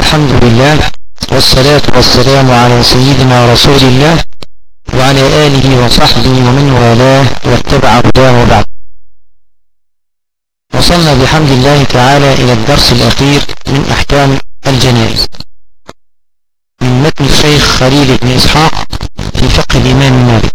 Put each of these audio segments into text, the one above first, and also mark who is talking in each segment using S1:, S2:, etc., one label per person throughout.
S1: الحمد لله والصلاة والسلام على سيدنا رسول الله وعلى آله وصحبه ومن والاه واتبع هداه وبعد. وصلنا بحمد الله تعالى إلى الدرس الأخير من أحكام الجنائز من متن الشيخ خليل بن إسحاق في فقه الإمام مالك.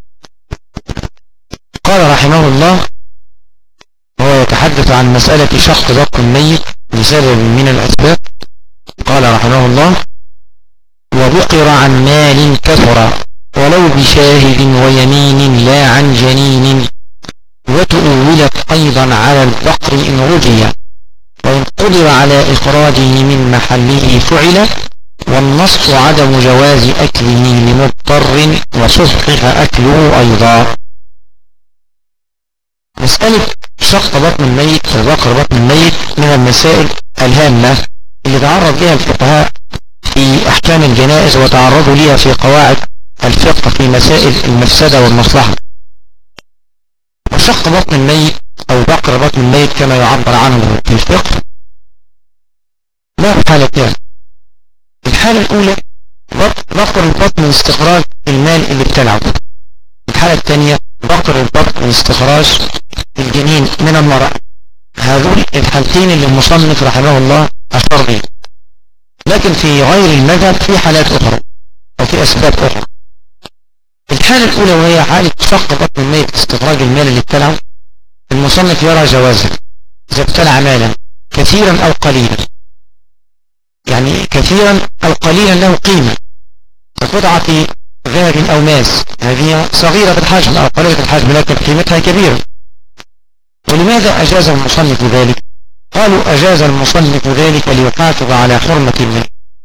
S1: قال رحمه الله وهو يتحدث عن مسألة شق بطن الميت لسبب من الأسباب. قال رحمه الله: وبقر عن مال كثر ولو بشاهد ويمين لا عن جنين، وتؤولت أيضا على البقر إن رجي، وإن قدر على إخراجه من محله فعل، والنص عدم جواز أكله لمضطر وصحح أكله أيضا. مسألة شق بطن الميت أو بقر بطن الميت من المسائل الهامة اللي تعرض لها الفقهاء في أحكام الجنائز وتعرضوا لها في قواعد الفقه في مسائل المفسدة والمصلحة. وشق بطن الميت أو بقر بطن الميت كما يعبر عنه في الفقه له حالتان. الحالة الأولى بقر البطن لاستخراج المال اللي ابتلعه. الحالة الثانية بقر البطن لاستخراج الجنين من المرأة. هذول الحالتين اللي المصنف رحمه الله أشار لهم، لكن في غير المذهب في حالات أخرى أو في أسباب أخرى. الحالة الأولى وهي حالة شق بطن الميت لاستخراج المال اللي ابتلعه، المصنف يرى جوازها إذا ابتلع مالا كثيرا أو قليلا، يعني كثيرا أو قليلا له قيمة كقطعة ذهب أو ماس، هذه صغيرة الحجم أو قليلة الحجم لكن قيمتها كبيرة. ولماذا أجاز المصنف ذلك؟ قالوا أجاز المصنف ذلك ليحافظ على حرمة المال،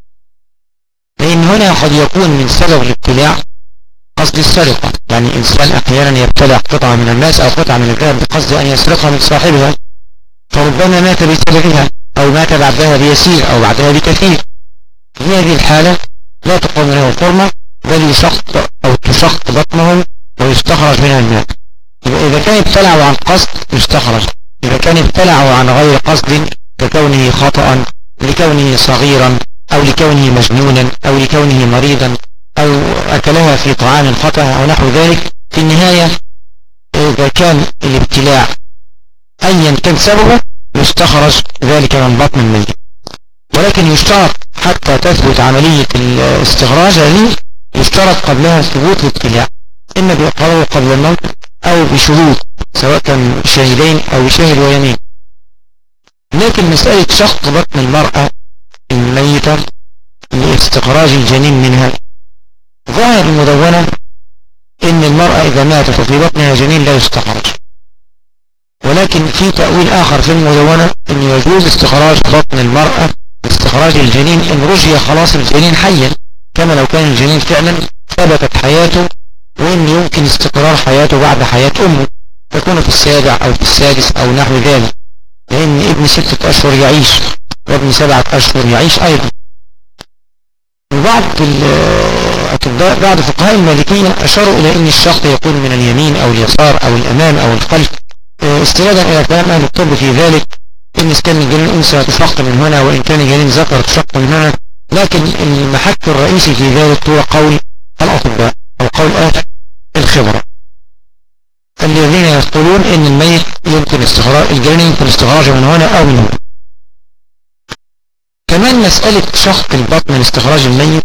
S1: لأن هنا قد يكون من سبب الابتلاع قصد السرقة، يعني إنسان أحيانا يبتلع قطعة من الماس أو قطعة من الذهب بقصد أن يسرقها من صاحبها، فربما مات بسببها أو مات بعدها بيسير أو بعدها بكثير. في هذه الحالة لا تقوم له حرمة، بل يشق أو تشق بطنه ويستخرج منها المال. إذا كان ابتلعه عن قصد يستخرج، إذا كان ابتلعه عن غير قصد ككونه خطأ لكونه صغيرا أو لكونه مجنونا أو لكونه مريضا أو أكلها في طعام خطأ أو نحو ذلك، في النهاية إذا كان الابتلاع أيا كان سببه يستخرج ذلك من بطن الميت. ولكن يشترط حتى تثبت عملية الاستخراج هذه يشترط قبلها ثبوت الابتلاع، إما بإقراره قبل الموت أو بشهود سواء كان شاهدين أو بشاهد ويمين. لكن مسألة شق بطن المرأة الميتة لاستخراج الجنين منها، ظاهر المدونة إن المرأة إذا ماتت وفي بطنها جنين لا يستخرج، ولكن في تأويل آخر في المدونة أن يجوز استخراج بطن المرأة باستخراج الجنين إن رجي خلاص الجنين حيا، كما لو كان الجنين فعلا ثبتت حياته وإن يمكن استقرار حياته بعد حياة أمه، تكون في السابع أو في السادس أو نحو ذلك، لأن ابن 6 أشهر يعيش وابن 7 أشهر يعيش أيضا. وبعض بعض فقهاء المالكية أشاروا إلى أن الشق يكون من اليمين أو اليسار أو الأمام أو الخلف، استنادا إلى كلام أهل الطب في ذلك، إن كان الجنين الأنثى تشق من هنا وإن كان الجنين ذكر تشق من هنا. لكن المحك الرئيسي في ذلك هو قول الأطباء أو قول أهل الخبرة الذين يقولون إن الميت يمكن استخراج الجنين يمكن استخراجه من هنا أو من هنا. كمان مسألة شق البطن لاستخراج الميت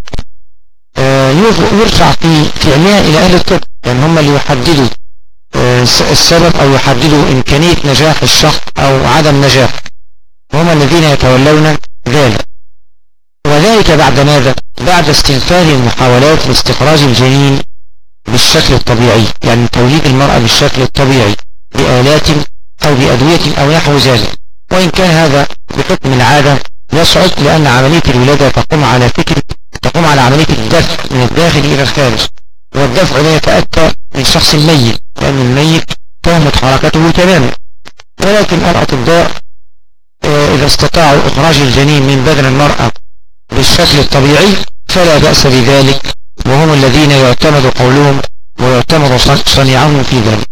S1: يرجع في علمها إلى أهل الطب، يعني هم اللي يحددوا السبب أو يحددوا إمكانية نجاح الشق أو عدم نجاح، وهم الذين يتولون ذلك. وذلك بعد ماذا؟ بعد استنفاذ المحاولات لاستخراج الجنين بالشكل الطبيعي، يعني توليد المرأة بالشكل الطبيعي بآلات أو بأدوية أو نحو ذلك. وإن كان هذا بحكم العادة يصعب، لأن عملية الولادة تقوم على عملية الدفع من الداخل إلى الخارج، والدفع لا يتأتى من شخص الميت لأن الميت تهمت حركته تماما. ولكن الأطباء إذا استطاعوا إخراج الجنين من بدن المرأة بالشكل الطبيعي فلا بأس بذلك، وهم الذين يعتمد قولهم ويعتمد صنيعهم في ذلك.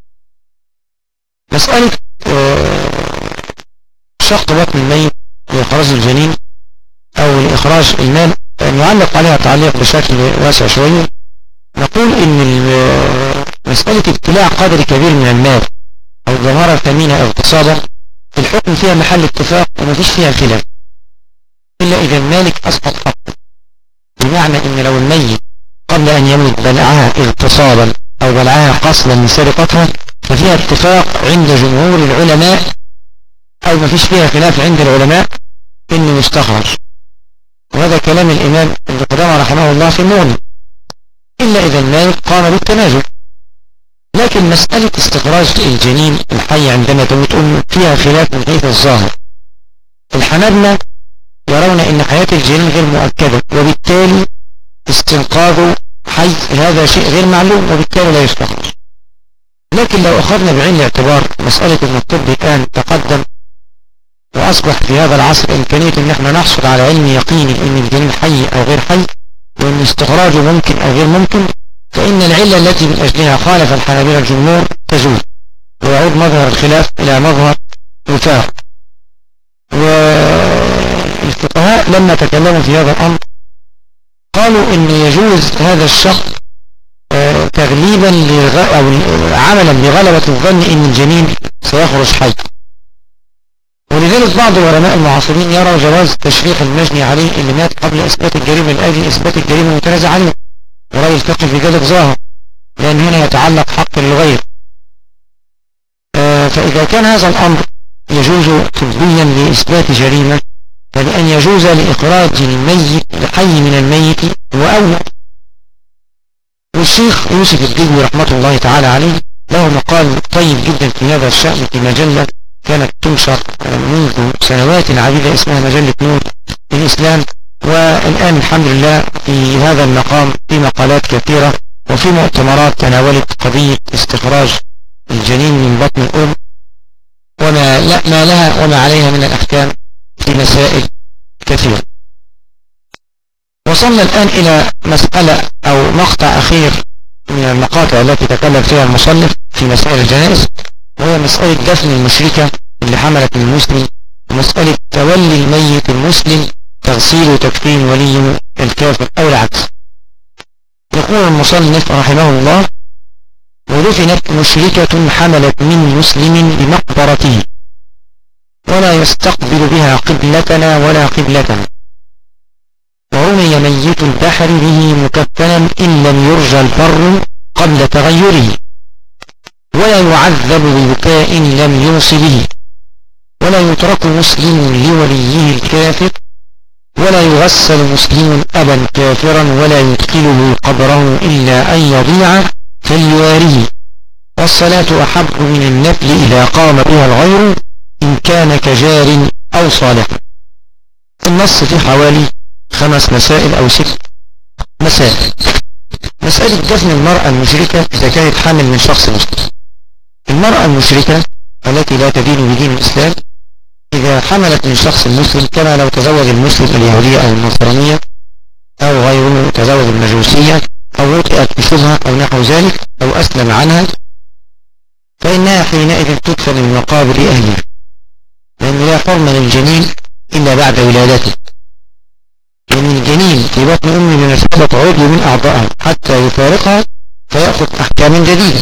S1: مسألة شق بطن الميت وإخراج الجنين أو لإخراج المال نعلق عليها تعليق بشكل واسع شوية. نقول إن مسألة ابتلاع قدر كبير من المال أو ظهر ثمينة اغتصابا في الحكم فيها محل اتفاق وما فيش فيها خلاف إلا إذا المالك أسقط حقه، بمعنى إن لو الميت قبل أن يموت بلعها اغتصابا أو بلعها قصدا لسرقتها ففيها اتفاق عند جمهور العلماء أو ما فيش فيها خلاف عند العلماء إنه يستخرج، وهذا كلام الإمام ابن قدامة رحمه الله في المغني، إلا إذا المالك قام بالتنازل. لكن مسألة استخراج الجنين الحي عندما تموت أمه فيها خلاف من حيث الظاهر. الحنابلة يرون أن حياة الجنين غير مؤكدة، وبالتالي استنقاذه حي هذا شيء غير معلوم وبالتالي لا يستخرج. لكن لو أخذنا بعين الاعتبار مسألة أن الطب الآن تقدم وأصبح في هذا العصر إمكانية أن احنا نحصل على علم يقيني أن الجنين حي أو غير حي وأن استخراجه ممكن أو غير ممكن، فإن العلة التي من أجلها خالف الحنابلة الجمهور تزول ويعود مظهر الخلاف إلى مظهر وفاق. والفقهاء لما تكلموا في هذا الأمر قالوا أن يجوز هذا الشخص تغليبا أو عملا بغلبة الظن أن الجنين سيخرج حي. ولذلك بعض العلماء المعاصرين يرى جواز تشريح المجني عليه اللي مات قبل إثبات الجريمة لأجل إثبات الجريمة المتنازع عليه، ورأي الفقه في ذلك ظاهر لأن هنا يتعلق حق للغير. فإذا كان هذا الأمر يجوز طبيا لإثبات جريمة فلأن يجوز لإخراج الميت الحي من الميت هو أولى. والشيخ يوسف الدجوي رحمة الله تعالى عليه له مقال طيب جدا في هذا الشأن في مجلة كانت تنشر منذ سنوات عديدة اسمها مجلة نور الإسلام، والآن الحمد لله في هذا المقام في مقالات كثيرة وفي مؤتمرات تناولت قضية استخراج الجنين من بطن الأم وما لها وما عليها من الأحكام في مسائل كثيرة. وصلنا الآن إلى مسألة أو مقطع أخير من المقاطع التي تكلم فيها المصنف في مسائل الجنائز، وهي مسألة دفن المشركة اللي حملت من المسلم، ومسألة تولي الميت المسلم تغسيل وتكفين ولي الكافر أو العكس. يقول المصنف رحمه الله: ودفنت مشركة حملت من مسلم بمقبرته ولا يستقبل بها قبلتنا ولا قبلتنا، ورمي ميت البحر به مكفنا إن لم يرجى البر قبل تغيره، ولا يعذب ببكاء لم يوص به، ولا يترك مسلم لوليه الكافر، ولا يغسل مسلم أبا كافرا، ولا يدخله قبره إلا أن يضيع فليواريه، والصلاة أحب من النفل إذا قام بها الغير إن كان كجار أو صالح. النص في حوالي 5 مسائل أو 6 مسائل. مسألة دفن المرأة المشركة إذا كانت حامل من شخص مسلم. المرأة المشركة التي لا تدين بدين الإسلام إذا حملت من شخص مسلم، كما لو تزوج المسلم اليهودية أو النصرانية أو غيره تزوج المجوسية أو وطئت بشبهة أو نحو ذلك أو أسلم عنها، فإنها حينئذ تدفن من مقابر أهلها، لأن لا حرم للجنين إلا بعد ولادته، لأن الجنين في بطن أمه بمثابة عضو من أعضائها حتى يفارقها فيأخذ أحكام جديدة.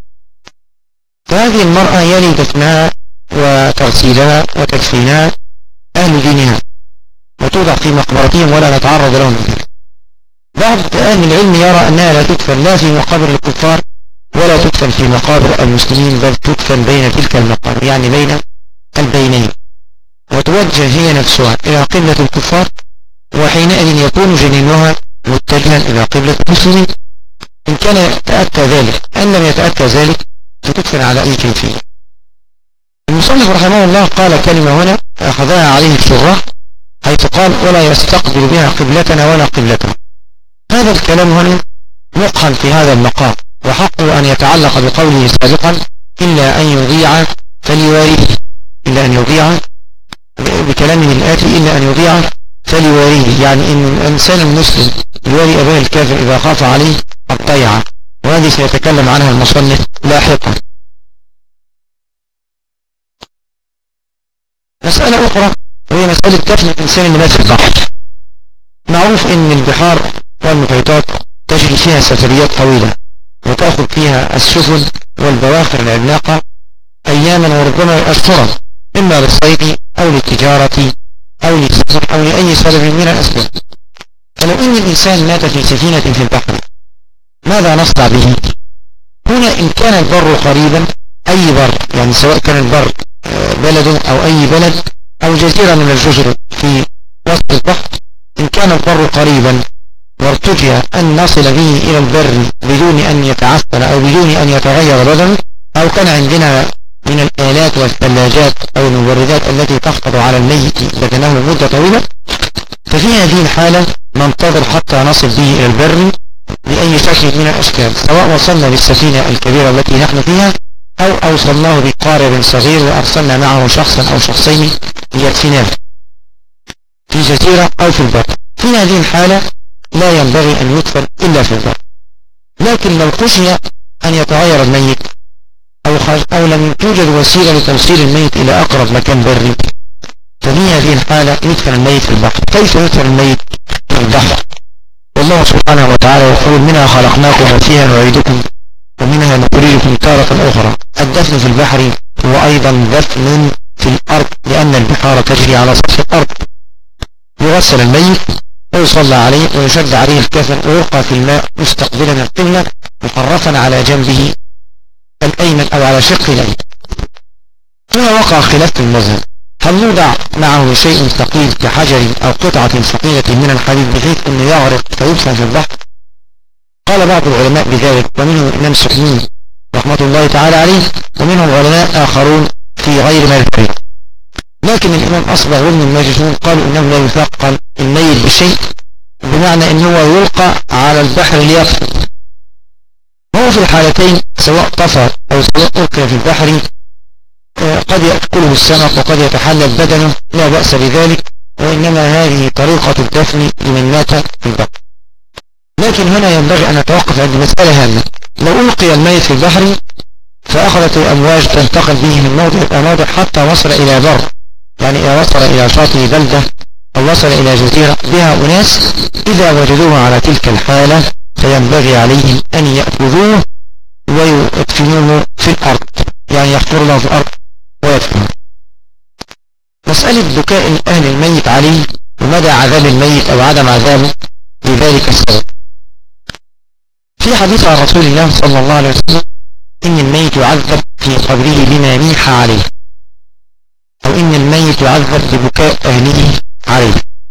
S1: فهذه المرأة يلي دفنها وتغسيلها وتكفينها أهل دينها وتوضع في مقبرتهم ولا نتعرض لهم ذلك. بعض أهل العلم يرى أنها لا تدفن لا في مقابر الكفار ولا تدفن في مقابر المسلمين، بل تدفن بين تلك المقابر، يعني بين البينين، وتوجه هي نفسها إلى قبلة الكفار، وحينئذ يكون جنينها متجها إلى قبلة المسلمين إن كان يتأتى ذلك. أن لم يتأتى ذلك فتدفن على أي كيفية. المصنف رحمه الله قال كلمة هنا أخذها عليه الشراح حيث قال: ولا يستقبل بها قبلتنا ولا قبلتنا. هذا الكلام هنا مقحم في هذا المقام، وحقه أن يتعلق بقوله سابقا: إلا أن يضيع فليواريه، إلا أن يضيع بكلامه الآتي: إلا أن يضيع فليواريه، يعني إن الإنسان المسلم يواري أباه الكافر إذا خاف عليه الضيعة، وهذه سيتكلم عنها المصنف لاحقا. مسألة أخرى وهي مسألة دفن الإنسان اللي مات في البحر. معروف ان البحار والمحيطات تجري فيها سفريات طويلة وتأخذ فيها السفن والبواخر العملاقة أياما وربما أشهرا، إما للصيد أو للتجارة أو للسفر أو لأي سبب من الأسباب. فلو أن الإنسان مات في سفينة في البحر ماذا نصنع به؟ هنا إن كان البر قريبا، أي بر يعني سواء كان البر بلد أو أي بلد أو جزيرة من الجزر في وسط البحر، إن كان البر قريبا وارتجى أن نصل به إلى البر بدون أن يتعثر أو بدون أن يتغير بدنه، أو كان عندنا من الآلات والثلاجات أو المبردات التي تحفظ على الميت بدنه مدة طويلة، ففي هذه الحالة ننتظر حتى نصل به إلى البر بأي شكل من الأشكال، سواء وصلنا بالسفينة الكبيرة التي نحن فيها أو أوصلناه بقارب صغير وأرسلنا معه شخصا أو شخصين ليدفناه في جزيرة أو في البر. في هذه الحالة لا ينبغي أن يدفن إلا في البر. لكن لو خشي أن يتغير الميت أو لم توجد وسيلة لتوصيل الميت إلى أقرب مكان بري، ففي هذه الحالة يدفن الميت في البحر. كيف يدفن الميت في البحر؟ والله سبحانه وتعالى يقول: منها خلقناكم وفيها نعيدكم ومنها نخرجكم تارة أخرى. الدفن في البحر هو أيضا دفن في الأرض، لأن البحار تجري على سطح الأرض. يغسل الميت ويصلى عليه ويشد عليه الكفن ويلقى في الماء مستقبلا القبلة محرفا على جنبه الأيمن أو على شقه الأيمن. هنا وقع خلاف في المذهب: هل نوضع معه شيء ثقيل كحجر أو قطعة ثقيلة من الحديد بحيث أنه يغرق فيدفن في البحر؟ قال بعض العلماء بذلك، ومنهم الإمام سحنون رحمة الله تعالى عليه، ومنهم علماء آخرون في غير مذهبه. لكن الإمام أصبغ وابن الماجشون قالوا إنه لا يثقل الميت بشيء، بمعنى أنه يلقى على البحر ليطفو. وهو في الحالتين سواء طفى أو سواء ألقي في البحر قد يأكله السمك وقد يتحلل بدنه، لا بأس بذلك، وإنما هذه طريقة الدفن لمن مات في البحر. لكن هنا ينبغي أن نتوقف عند مسألة هامة: لو ألقي الميت في البحر فأخذت الأمواج تنتقل به من موضع إلى موضع حتى وصل إلى بر، يعني إذا وصل إلى شاطئ بلدة أو وصل إلى جزيرة بها أناس، إذا وجدوه على تلك الحالة فينبغي عليهم أن يأخذوه ويدفنوه في الأرض، يعني يحفروا له في الأرض ويدفنوه. مسألة بكاء أهل الميت عليه ومدى عذاب الميت أو عدم عذابه لذلك السبب. في حديث عن رسول الله صلى الله عليه وسلم: إن الميت يعذب في قبره بما نيح عليه، أو إن الميت يعذب ببكاء أهله عليه.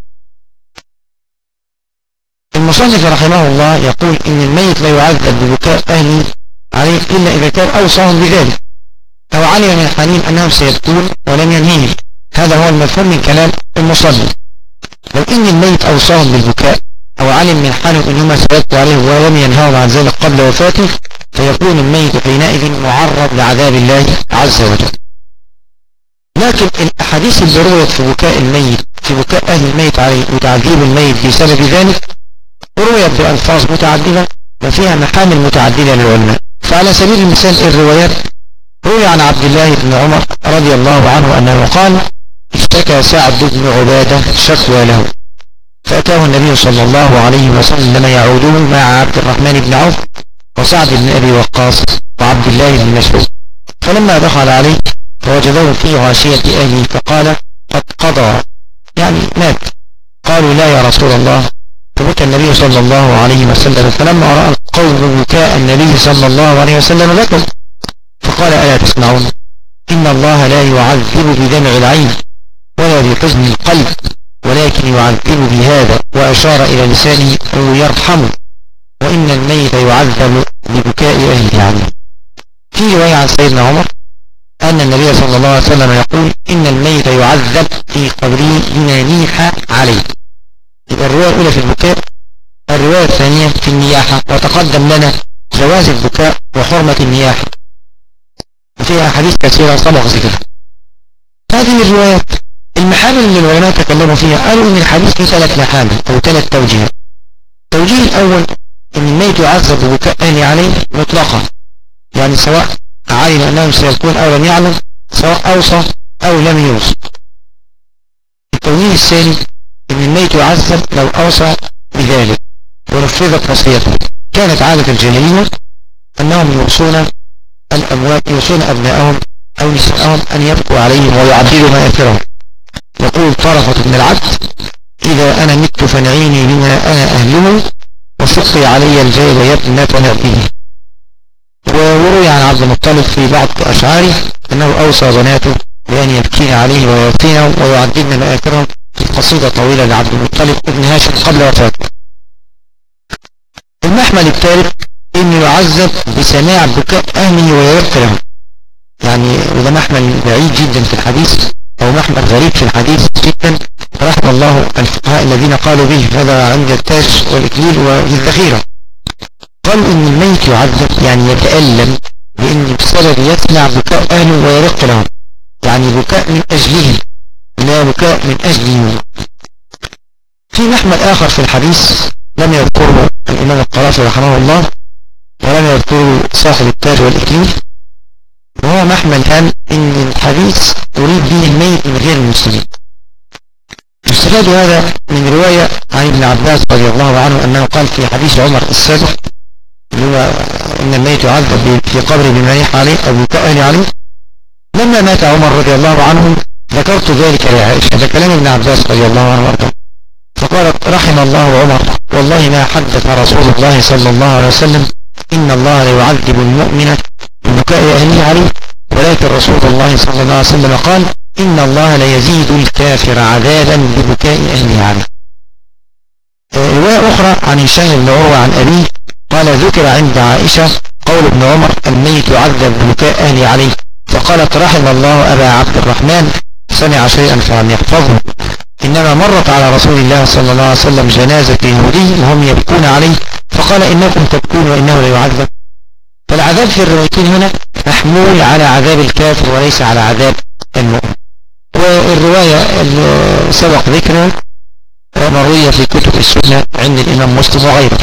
S1: المصنف رحمه الله يقول إن الميت لا يعذب ببكاء أهله عليه إلا إذا كان أوصاهم بذلك أو علم من حنين أنهم سيبكون ولم ينهيهم. هذا هو المفهوم من كلام المصنف. لو إن الميت أوصاهم بالبكاء أو علم من حالهم أنهم سيبكوا عليه ولم ينهاهم عن ذلك قبل وفاته، فيكون الميت حينئذ معرض لعذاب الله عز وجل. لكن الأحاديث اللي رويت في بكاء الميت، في بكاء أهل الميت عليه وتعذيب الميت بسبب ذلك، رويت بألفاظ متعددة وفيها محامل متعددة للعلماء. فعلى سبيل المثال الروايات: روي عن عبد الله بن عمر رضي الله عنه أنه قال: اشتكى سعد بن عبادة شكوى له، فأتاه النبي صلى الله عليه وسلم يعوده مع عبد الرحمن بن عوف وسعد بن أبي وقاص وعبد الله بن مسعود، فلما دخل عليه فوجده في غاشية أهله فقال: قد قضى، يعني مات. قالوا: لا يا رسول الله. فبكى النبي صلى الله عليه وسلم، فلما رأى القوم بكاء النبي صلى الله عليه وسلم بكوا، فقال: ألا تسمعون؟ إن الله لا يعذب بدمع العين ولا بحزن القلب، ولكن يعذب بهذا، وأشار إلى لسانه أو يرحمه، وإن الميت يعذب ببكاء أهله عليه. في رواية عن سيدنا عمر أن النبي صلى الله عليه وسلم يقول: إن الميت يعذب في قبره بما نيح عليه. يبقى الرواية الأولى في البكاء، الرواية الثانية في النياحة، وتقدم لنا جواز البكاء وحرمة النياحة، وفيها حديث كثيرة سبق ذكرها. هذه الروايات المحامل اللي العلماء تكلموا فيها قالوا إن الحديث فيه 3 محامل أو 3 توجيهات. التوجيه الأول: إن الميت يعذب ببكاء أهله عليه مطلقا، يعني سواء علم أنهم سيكون أو لم يعلم، سواء أوصى أو لم يوصى. التوجيه الثاني: ان الميت يعذب لو اوصى بذلك ونفذت وصيته. كانت عادة الجاهلية انهم يوصون الاموات، يوصون ابنائهم او نساءهم ان يبكوا عليهم ويعدلوا مآثرهم. يقول طرفة بن العبد: اذا انا مت فنعيني بما انا اهله وسقي علي الجيد يا ابنة نبيه. وروي عن عبد المطلب في بعض اشعاره انه اوصى بناته بان يبكين عليه ويوصينه ويعدلن مآثرهم في قصيدة طويلة لعبد المطلب ابن هاشم قبل وفاته. المحمل الثالث انه يعذب بسماع بكاء اهله ويرق لهم. يعني وده محمل بعيد جدا في الحديث او محمل غريب في الحديث جدا، رحم الله الفقهاء الذين قالوا به هذا عند التاج والاكليل والذخيرة. قالوا ان الميت يعذب يعني يتألم بان بسبب يسمع بكاء اهله ويرق لهم، يعني بكاء من اجلهم لا بكاء من اجله. في محمل اخر في الحديث لم يذكره الامام القرافي رحمه الله ولم يذكره صاحب التاج والاكليل، وهو محمل ان الحديث يريد به الميت من غير المسلمين. يستفاد هذا من رواية عن ابن عباس رضي الله عنه انه قال في حديث عمر السابق اللي هو ان الميت يعذب في قبره بما يحى عليه او بكاء اهله عليه: لما مات عمر رضي الله عنه ذكرت ذلك لعائشة. ده كلام ابن عباس رضي الله عنه وارضاه. فقالت: رحم الله عمر، والله ما حدث رسول الله صلى الله عليه وسلم إن الله لا يعذب المؤمن ببكاء أهله عليه، ولكن رسول الله صلى الله عليه وسلم قال: إن الله لا يزيد الكافر عذابا ببكاء أهله عليه. رواية أخرى عن هشام بن عروة عن أبيه قال: ذكر عند عائشة قول ابن عمر: الميت يعذب ببكاء أهله عليه، فقالت: رحم الله أبا عبد الرحمن سمع شيئا فلم يحفظه، إنما مرت على رسول الله صلى الله عليه وسلم جنازة يهودي وهم يبكون عليه فقال: إنكم تبكون وإنه لا يعذب. فالعذاب في الروايتين هنا محمول على عذاب الكافر وليس على عذاب المؤمن. والرواية اللي سبق ذكرها مروية في كتب السنة عند الإمام مسلم وغيره.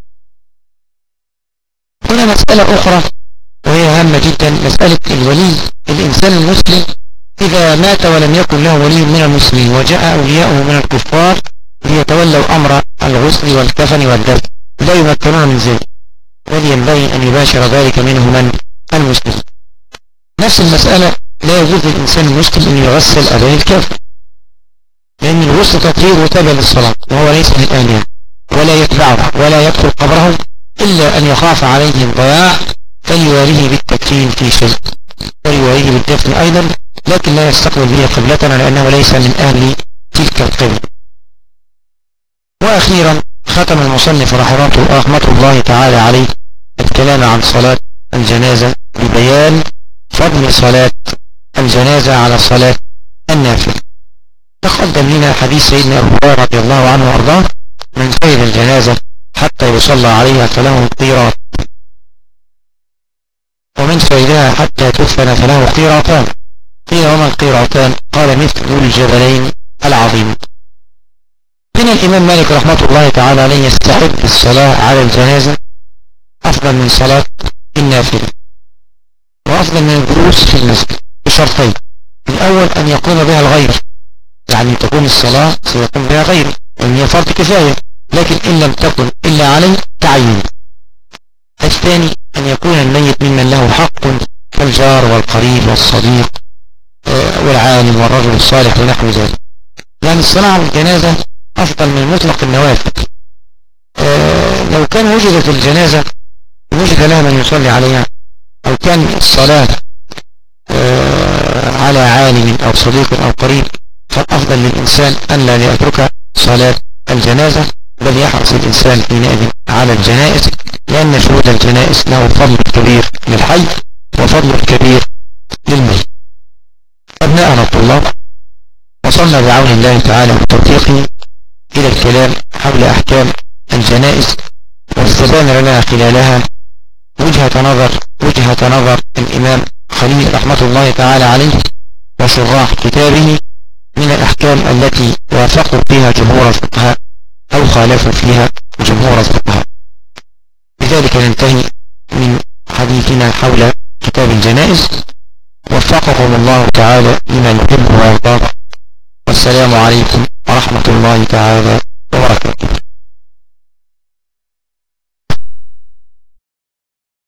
S1: هنا مسألة أخرى وهي هامة جدا، مسألة الولي. الإنسان المسلم إذا مات ولم يكن له ولي من المسلمين وجاء أولياؤه من الكفار ليتولوا أمر الغسل والكفن والدفن لا يمكنون من ذلك، بل ينبغي أن يباشر ذلك منه من المسلم. نفس المسألة لا يجوز للإنسان المسلم أن يغسل أباه الكافر، لأن الغسل تطهير وتابع للصلاة وهو ليس من أهلها، ولا يتبعه ولا يدخل قبره إلا أن يخاف عليه الضياع فليواريه بالتكفين في شيء ويواريه بالدفن أيضا، لكن لا يستقبل به قبلتنا لأنه ليس من أهل تلك القبلة. وأخيرا ختم المصنف رحمة الله تعالى عليه الكلام عن صلاة الجنازة ببيان فضل صلاة الجنازة على صلاة النافلة. تقدم لنا حديث سيدنا أبو هريرة رضي الله عنه وأرضاه: من شهد الجنازة حتى يصلى عليها فله قيراط، ومن شهدها حتى تدفن فله قيراطان. قيل: وما القيراطان؟ قال: مثل الجبلين العظيم. هنا الإمام مالك رحمة الله تعالى عليه يستحب الصلاة على الجنازة أفضل من صلاة النافلة وأفضل من الجلوس في المسجد بشرطين: الأول أن يقوم بها الغير، يعني تكون الصلاة سيقوم بها غيره وأن هي فرض كفاية، لكن إن لم تكن إلا عليه تعين. الثاني أن يكون الميت ممن له حق كالجار والقريب والصديق والعالم والرجل الصالح ونحو ذلك. يعني الصلاة على الجنازة أفضل من مطلق النوافل. لو كان وجدت الجنازة وجد لها من يصلي عليها، أو كان الصلاة على عالم أو صديق أو قريب، فالأفضل للإنسان أن لا يترك صلاة الجنازة، بل يحرص الإنسان حينئذ على الجنائز، لأن شهود الجنائز له فضل كبير للحي وفضل كبير للميت. أبناءنا الطلاب، وصلنا بعون الله تعالى وتوفيقه إلى الكلام حول أحكام الجنائز، واستبان لنا خلالها وجهة نظر الإمام خليل رحمة الله تعالى عليه وشراح كتابه من الأحكام التي وافقوا فيها جمهور الفقهاء أو خالفوا فيها جمهور الفقهاء. بذلك ننتهي من حديثنا حول كتاب الجنائز، وفقكم الله تعالى لما يحب ويرضى، والسلام عليكم ورحمة الله. ورحمة الله تعالى